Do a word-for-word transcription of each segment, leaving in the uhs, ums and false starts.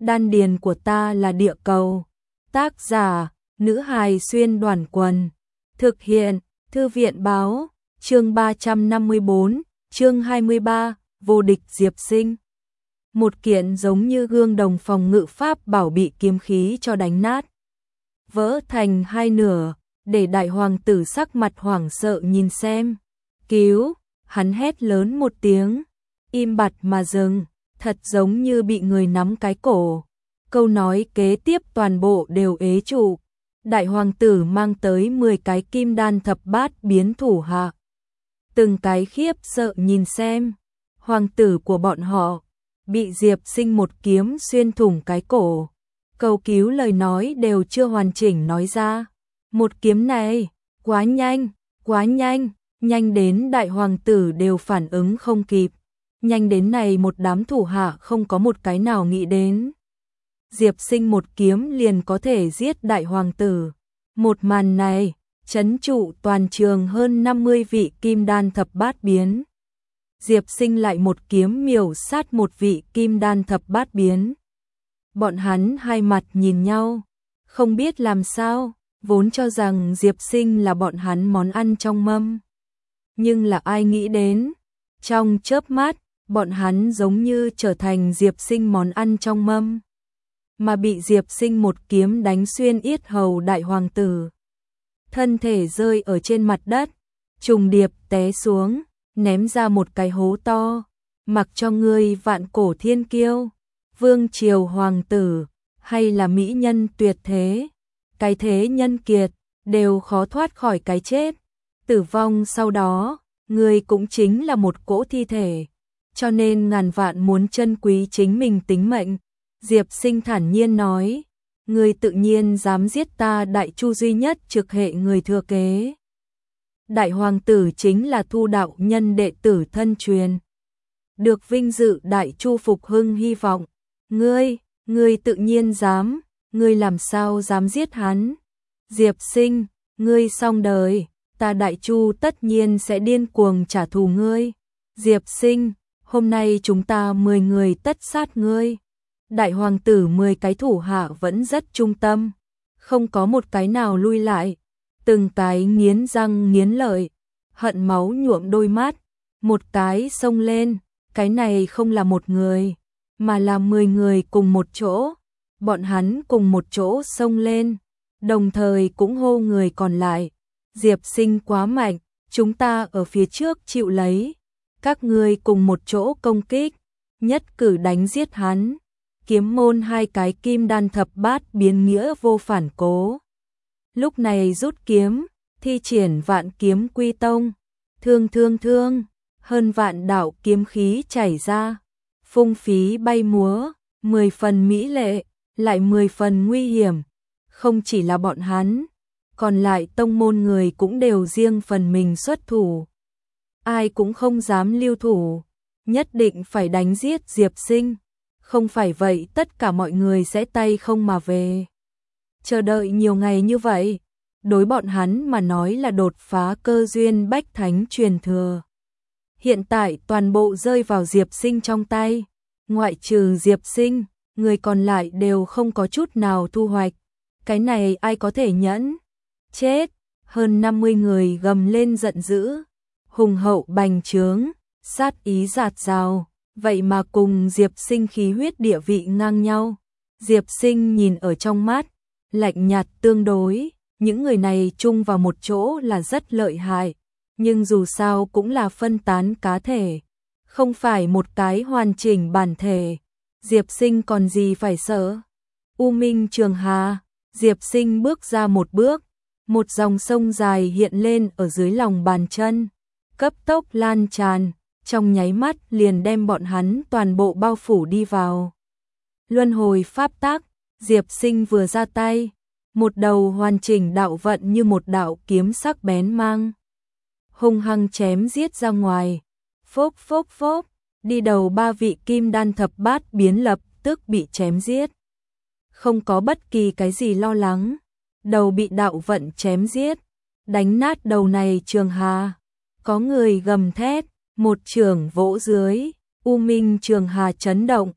đan điền của ta là địa cầu. Tác giả, nữ hài xuyên đoàn quần. Thực hiện, thư viện báo, chương ba trăm năm mươi bốn, chương hai mươi ba, vô địch Diệp Sinh. Một kiện giống như gương đồng phòng ngự pháp bảo bị kiếm khí cho đánh nát, vỡ thành hai nửa, để đại hoàng tử sắc mặt hoảng sợ nhìn xem. Cứu, hắn hét lớn một tiếng, im bặt mà dừng, thật giống như bị người nắm cái cổ. Câu nói kế tiếp toàn bộ đều ế trụ. Đại hoàng tử mang tới mười cái kim đan thập bát biến thủ hạ. Từng cái khiếp sợ nhìn xem, hoàng tử của bọn họ bị Diệp Sinh một kiếm xuyên thủng cái cổ. Cầu cứu lời nói đều chưa hoàn chỉnh nói ra. Một kiếm này, quá nhanh, quá nhanh, nhanh đến đại hoàng tử đều phản ứng không kịp. Nhanh đến này một đám thủ hạ không có một cái nào nghĩ đến. Diệp Sinh một kiếm liền có thể giết đại hoàng tử. Một màn này, trấn trụ toàn trường hơn năm mươi vị kim đan thập bát biến. Diệp Sinh lại một kiếm miểu sát một vị kim đan thập bát biến. Bọn hắn hai mặt nhìn nhau, không biết làm sao, vốn cho rằng Diệp Sinh là bọn hắn món ăn trong mâm. Nhưng là ai nghĩ đến, trong chớp mắt, bọn hắn giống như trở thành Diệp Sinh món ăn trong mâm, mà bị Diệp Sinh một kiếm đánh xuyên yết hầu đại hoàng tử. Thân thể rơi ở trên mặt đất, trùng điệp té xuống, ném ra một cái hố to. Mặc cho ngươi vạn cổ thiên kiêu, vương triều hoàng tử, hay là mỹ nhân tuyệt thế, cái thế nhân kiệt, đều khó thoát khỏi cái chết. Tử vong sau đó, ngươi cũng chính là một cỗ thi thể, cho nên ngàn vạn muốn trân quý chính mình tính mệnh. Diệp Sinh thản nhiên nói, ngươi tự nhiên dám giết ta đại chu duy nhất trực hệ người thừa kế. Đại hoàng tử chính là Thu đạo nhân đệ tử thân truyền, được vinh dự đại chu phục hưng hy vọng. Ngươi, ngươi tự nhiên dám, ngươi làm sao dám giết hắn? Diệp Sinh, ngươi xong đời, ta đại chu tất nhiên sẽ điên cuồng trả thù ngươi. Diệp Sinh, hôm nay chúng ta mười người tất sát ngươi. Đại hoàng tử mười cái thủ hạ vẫn rất trung tâm, không có một cái nào lui lại, từng cái nghiến răng nghiến lợi, hận máu nhuộm đôi mắt, một cái xông lên, cái này không là một người, mà là mười người cùng một chỗ, bọn hắn cùng một chỗ xông lên, đồng thời cũng hô người còn lại, Diệp Sinh quá mạnh, chúng ta ở phía trước chịu lấy, các ngươi cùng một chỗ công kích, nhất cử đánh giết hắn. Kiếm môn hai cái kim đan thập bát biến nghĩa vô phản cố. Lúc này rút kiếm, thi triển vạn kiếm quy tông, thương thương thương, hơn vạn đạo kiếm khí chảy ra, phung phí bay múa, mười phần mỹ lệ, lại mười phần nguy hiểm. Không chỉ là bọn hắn, còn lại tông môn người cũng đều riêng phần mình xuất thủ. Ai cũng không dám lưu thủ, nhất định phải đánh giết Diệp Sinh. Không phải vậy tất cả mọi người sẽ tay không mà về. Chờ đợi nhiều ngày như vậy, đối bọn hắn mà nói là đột phá cơ duyên bách thánh truyền thừa. Hiện tại toàn bộ rơi vào Diệp Sinh trong tay, ngoại trừ Diệp Sinh, người còn lại đều không có chút nào thu hoạch. Cái này ai có thể nhẫn? Chết! Hơn năm mươi người gầm lên giận dữ, hùng hậu bành trướng, sát ý dạt dào. Vậy mà cùng Diệp Sinh khí huyết địa vị ngang nhau. Diệp Sinh nhìn ở trong mắt, lạnh nhạt tương đối, những người này chung vào một chỗ là rất lợi hại, nhưng dù sao cũng là phân tán cá thể, không phải một cái hoàn chỉnh bản thể. Diệp Sinh còn gì phải sợ? U Minh Trường Hà, Diệp Sinh bước ra một bước, một dòng sông dài hiện lên ở dưới lòng bàn chân, cấp tốc lan tràn. Trong nháy mắt liền đem bọn hắn toàn bộ bao phủ đi vào. Luân hồi pháp tắc, Diệp Sinh vừa ra tay, một đầu hoàn chỉnh đạo vận như một đạo kiếm sắc bén mang, hung hăng chém giết ra ngoài. Phốc phốc phốc, đi đầu ba vị kim đan thập bát biến lập tức bị chém giết. Không có bất kỳ cái gì lo lắng, đầu bị đạo vận chém giết, đánh nát đầu này Trường Hà. Có người gầm thét, một chưởng vỗ dưới, U Minh Trường Hà chấn động,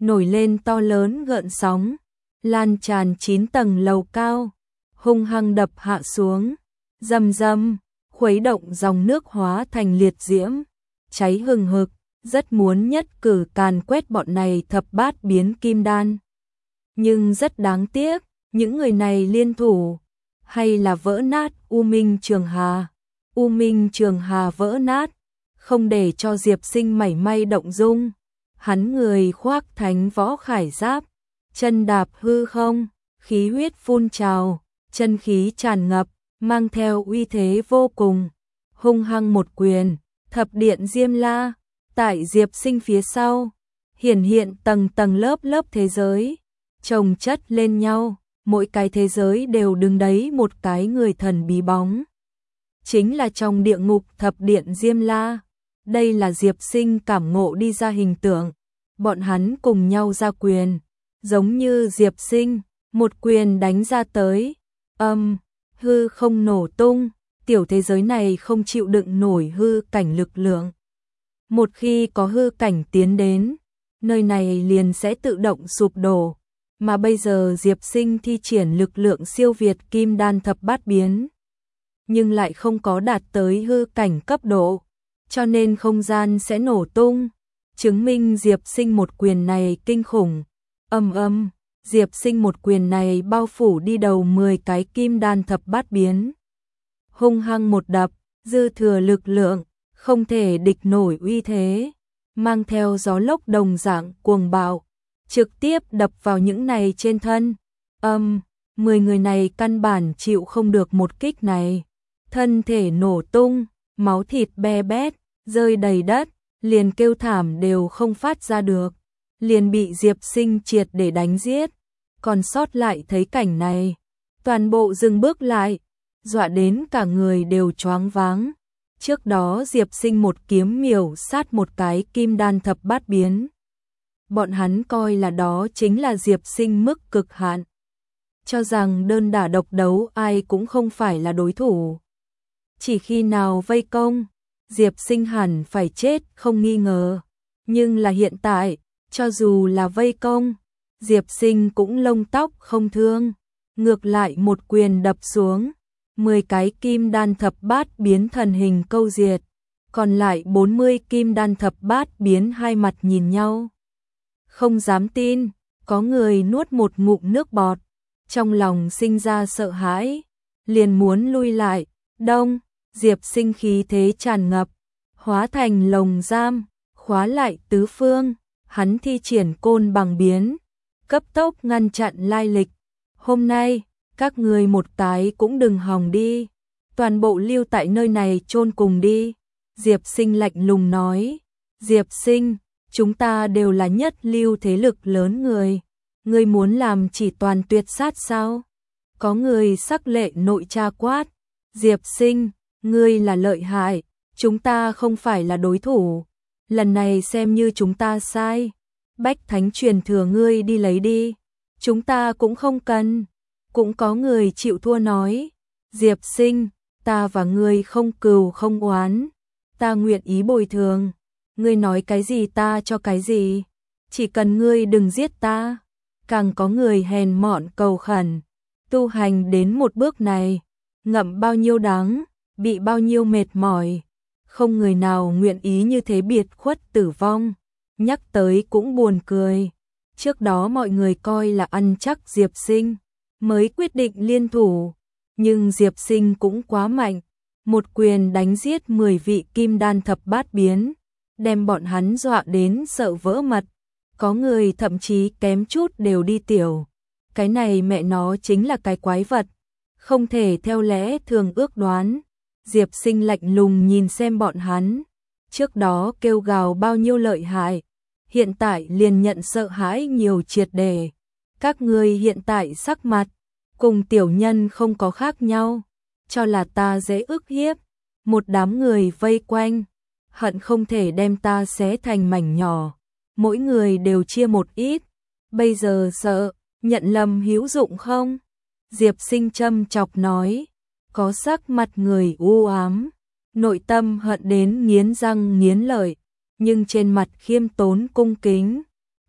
nổi lên to lớn gợn sóng, lan tràn chín tầng lầu cao, hung hăng đập hạ xuống, rầm rầm, khuấy động dòng nước hóa thành liệt diễm, cháy hừng hực, rất muốn nhất cử càn quét bọn này thập bát biến kim đan. Nhưng rất đáng tiếc, những người này liên thủ, hay là vỡ nát U Minh Trường Hà. U Minh Trường Hà vỡ nát, không để cho Diệp Sinh mảy may động dung. Hắn người khoác thánh võ khải giáp, chân đạp hư không, khí huyết phun trào, chân khí tràn ngập, mang theo uy thế vô cùng. Hung hăng một quyền, thập điện Diêm La, tại Diệp Sinh phía sau, hiển hiện tầng tầng lớp lớp thế giới, chồng chất lên nhau, mỗi cái thế giới đều đứng đấy một cái người thần bí bóng. Chính là trong địa ngục thập điện Diêm La. Đây là Diệp Sinh cảm ngộ đi ra hình tượng. Bọn hắn cùng nhau ra quyền, giống như Diệp Sinh, một quyền đánh ra tới, âm, hư không nổ tung, tiểu thế giới này không chịu đựng nổi hư cảnh lực lượng. Một khi có hư cảnh tiến đến, nơi này liền sẽ tự động sụp đổ, mà bây giờ Diệp Sinh thi triển lực lượng siêu việt kim đan thập bát biến, nhưng lại không có đạt tới hư cảnh cấp độ, cho nên không gian sẽ nổ tung, chứng minh Diệp Sinh một quyền này kinh khủng. Âm âm, Diệp Sinh một quyền này bao phủ đi đầu mười cái kim đan thập bát biến. Hung hăng một đập, dư thừa lực lượng, không thể địch nổi uy thế, mang theo gió lốc đồng dạng cuồng bạo, trực tiếp đập vào những này trên thân. Âm, mười người này căn bản chịu không được một kích này, thân thể nổ tung, máu thịt be bét, rơi đầy đất, liền kêu thảm đều không phát ra được, liền bị Diệp Sinh triệt để đánh giết. Còn sót lại thấy cảnh này, toàn bộ dừng bước lại, dọa đến cả người đều choáng váng. Trước đó Diệp Sinh một kiếm miểu sát một cái kim đan thập bát biến. Bọn hắn coi là đó chính là Diệp Sinh mức cực hạn, cho rằng đơn đả độc đấu ai cũng không phải là đối thủ. Chỉ khi nào vây công, Diệp Sinh hẳn phải chết không nghi ngờ. Nhưng là hiện tại, cho dù là vây công, Diệp Sinh cũng lông tóc không thương. Ngược lại một quyền đập xuống, mười cái kim đan thập bát biến thần hình câu diệt, còn lại bốn mươi kim đan thập bát biến hai mặt nhìn nhau. Không dám tin, có người nuốt một ngụm nước bọt, trong lòng sinh ra sợ hãi, liền muốn lui lại. Đông, Diệp Sinh khí thế tràn ngập, hóa thành lồng giam, khóa lại tứ phương, hắn thi triển côn bằng biến, cấp tốc ngăn chặn lai lịch. Hôm nay, các người một cái cũng đừng hòng đi, toàn bộ lưu tại nơi này chôn cùng đi. Diệp Sinh lạnh lùng nói. Diệp Sinh, chúng ta đều là nhất lưu thế lực lớn người, ngươi muốn làm chỉ toàn tuyệt sát sao? Có người sắc lệ nội tra quát. Diệp Sinh, ngươi là lợi hại, chúng ta không phải là đối thủ, lần này xem như chúng ta sai. Bách Thánh truyền thừa ngươi đi lấy đi, chúng ta cũng không cần. Cũng có người chịu thua nói. Diệp Sinh, ta và ngươi không cừu không oán, ta nguyện ý bồi thường, ngươi nói cái gì ta cho cái gì, chỉ cần ngươi đừng giết ta. Càng có người hèn mọn cầu khẩn, tu hành đến một bước này, ngậm bao nhiêu đắng, bị bao nhiêu mệt mỏi, không người nào nguyện ý như thế biệt khuất tử vong. Nhắc tới cũng buồn cười, trước đó mọi người coi là ăn chắc Diệp Sinh mới quyết định liên thủ, nhưng Diệp Sinh cũng quá mạnh, một quyền đánh giết mười vị kim đan thập bát biến, đem bọn hắn dọa đến sợ vỡ mật, có người thậm chí kém chút đều đi tiểu. Cái này mẹ nó chính là cái quái vật, không thể theo lẽ thường ước đoán. Diệp Sinh lạnh lùng nhìn xem bọn hắn, trước đó kêu gào bao nhiêu lợi hại, hiện tại liền nhận sợ hãi nhiều triệt đề. Các ngươi hiện tại sắc mặt cùng tiểu nhân không có khác nhau, cho là ta dễ ức hiếp. Một đám người vây quanh, hận không thể đem ta xé thành mảnh nhỏ, mỗi người đều chia một ít. Bây giờ sợ nhận lầm hữu dụng không? Diệp Sinh châm chọc nói. Có sắc mặt người u ám, nội tâm hận đến nghiến răng nghiến lợi, nhưng trên mặt khiêm tốn cung kính,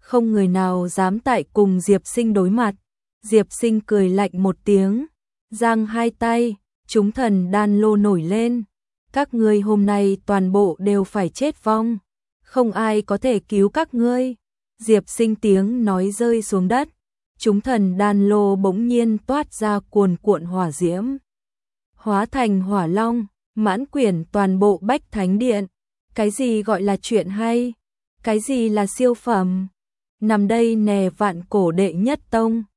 không người nào dám tại cùng Diệp Sinh đối mặt. Diệp Sinh cười lạnh một tiếng, giang hai tay, chúng thần đan lô nổi lên. Các ngươi hôm nay toàn bộ đều phải chết vong, không ai có thể cứu các ngươi. Diệp Sinh tiếng nói rơi xuống đất, chúng thần đan lô bỗng nhiên toát ra cuồn cuộn hỏa diễm, hóa thành hỏa long, mãn quyển toàn bộ Bách Thánh Điện. Cái gì gọi là chuyện hay? Cái gì là siêu phẩm? Nằm đây nè vạn cổ đệ nhất tông.